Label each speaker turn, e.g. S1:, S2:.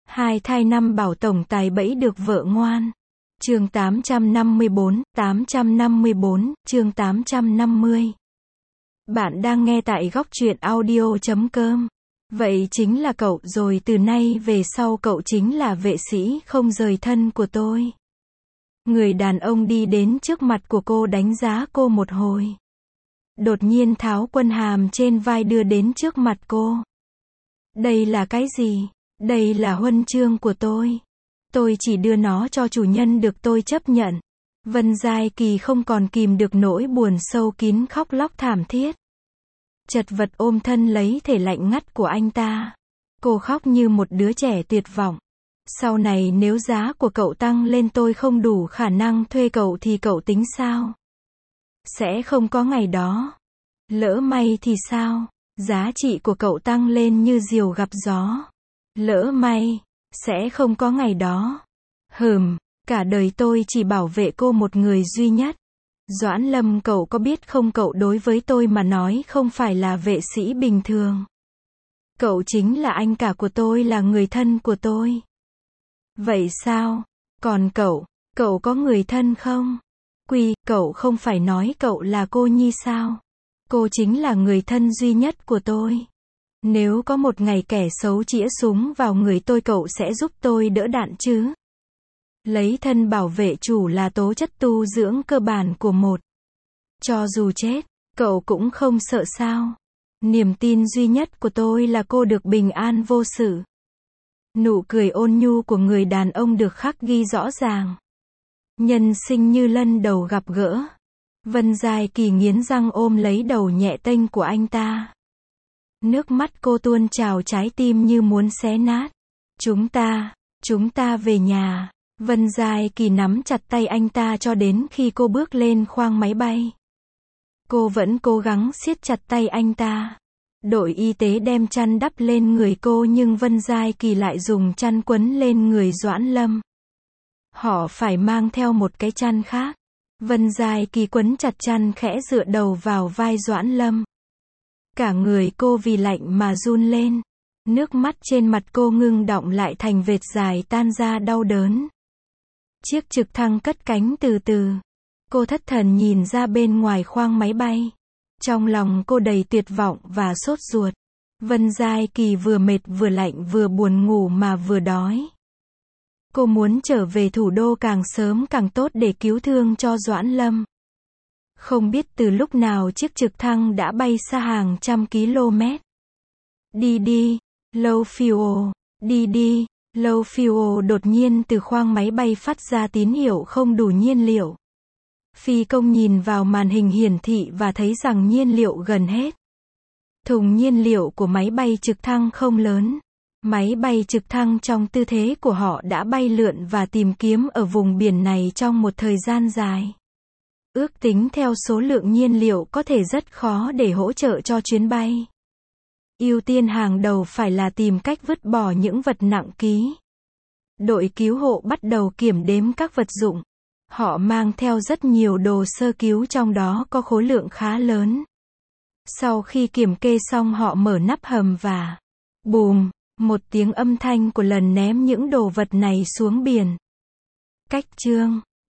S1: Hai thai năm bảo tổng tài bẫy được vợ ngoan. Chương 854, chương 850. Bạn đang nghe tại góc truyện audio.com. Vậy chính là cậu rồi, từ nay về sau cậu chính là vệ sĩ không rời thân của tôi. Người đàn ông đi đến trước mặt của cô, đánh giá cô một hồi. Đột nhiên tháo quân hàm trên vai đưa đến trước mặt cô. Đây là cái gì? Đây là huân chương của tôi. Tôi chỉ đưa nó cho chủ nhân được tôi chấp nhận. Vân Giai Kỳ không còn kìm được nỗi buồn sâu kín, khóc lóc thảm thiết. Chật vật ôm thân lấy thể lạnh ngắt của anh ta. Cô khóc như một đứa trẻ tuyệt vọng. Sau này nếu giá của cậu tăng lên, tôi không đủ khả năng thuê cậu thì cậu tính sao? Sẽ không có ngày đó. Lỡ may thì sao? Giá trị của cậu tăng lên như diều gặp gió. Lỡ may, sẽ không có ngày đó. Cả đời tôi chỉ bảo vệ cô một người duy nhất. Doãn Lâm, cậu có biết không, cậu đối với tôi mà nói không phải là vệ sĩ bình thường. Cậu chính là anh cả của tôi, là người thân của tôi. Vậy sao? Còn cậu có người thân không? Cậu không phải nói cậu là cô Nhi sao? Cô chính là người thân duy nhất của tôi. Nếu có một ngày kẻ xấu chĩa súng vào người tôi, cậu sẽ giúp tôi đỡ đạn chứ? Lấy thân bảo vệ chủ là tố chất tu dưỡng cơ bản của một. Cho dù chết, cậu cũng không sợ sao? Niềm tin duy nhất của tôi là cô được bình an vô sự. Nụ cười ôn nhu của người đàn ông được khắc ghi rõ ràng. Nhân sinh như lần đầu gặp gỡ. Vân Giai Kỳ nghiến răng ôm lấy đầu nhẹ tênh của anh ta. Nước mắt cô tuôn trào, trái tim như muốn xé nát. Chúng ta về nhà. Vân Giai Kỳ nắm chặt tay anh ta cho đến khi cô bước lên khoang máy bay. Cô vẫn cố gắng siết chặt tay anh ta. Đội y tế đem chăn đắp lên người cô, nhưng Vân Giai Kỳ lại dùng chăn quấn lên người Doãn Lâm. Họ phải mang theo một cái chăn khác. Vân Giai Kỳ quấn chặt chăn, khẽ dựa đầu vào vai Doãn Lâm. Cả người cô vì lạnh mà run lên. Nước mắt trên mặt cô ngưng đọng lại thành vệt dài tan ra đau đớn. Chiếc trực thăng cất cánh từ từ. Cô thất thần nhìn ra bên ngoài khoang máy bay. Trong lòng cô đầy tuyệt vọng và sốt ruột. Vân Giai Kỳ vừa mệt vừa lạnh vừa buồn ngủ mà vừa đói. Cô muốn trở về thủ đô càng sớm càng tốt để cứu thương cho Doãn Lâm. Không biết từ lúc nào chiếc trực thăng đã bay xa hàng trăm km. Đi, low fuel, đi, low fuel. Đột nhiên từ khoang máy bay phát ra tín hiệu không đủ nhiên liệu. Phi công nhìn vào màn hình hiển thị và thấy rằng nhiên liệu gần hết. Thùng nhiên liệu của máy bay trực thăng không lớn. Máy bay trực thăng trong tư thế của họ đã bay lượn và tìm kiếm ở vùng biển này trong một thời gian dài. Ước tính theo số lượng nhiên liệu có thể rất khó để hỗ trợ cho chuyến bay. Ưu tiên hàng đầu phải là tìm cách vứt bỏ những vật nặng ký. Đội cứu hộ bắt đầu kiểm đếm các vật dụng. Họ mang theo rất nhiều đồ sơ cứu, trong đó có khối lượng khá lớn. Sau khi kiểm kê xong, họ mở nắp hầm và bùm, một tiếng âm thanh của lần ném những đồ vật này xuống biển. Cách chương